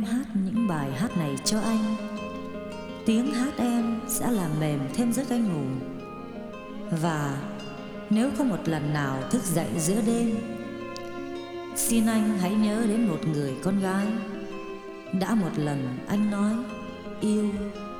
hát những bài hát này cho anh. Tiếng hát em sẽ làm mềm thêm giấc anh ngủ. Và nếu có một lần nào thức dậy giữa đêm, xin anh hãy nhớ đến một người con gái đã một lần anh nói yêu.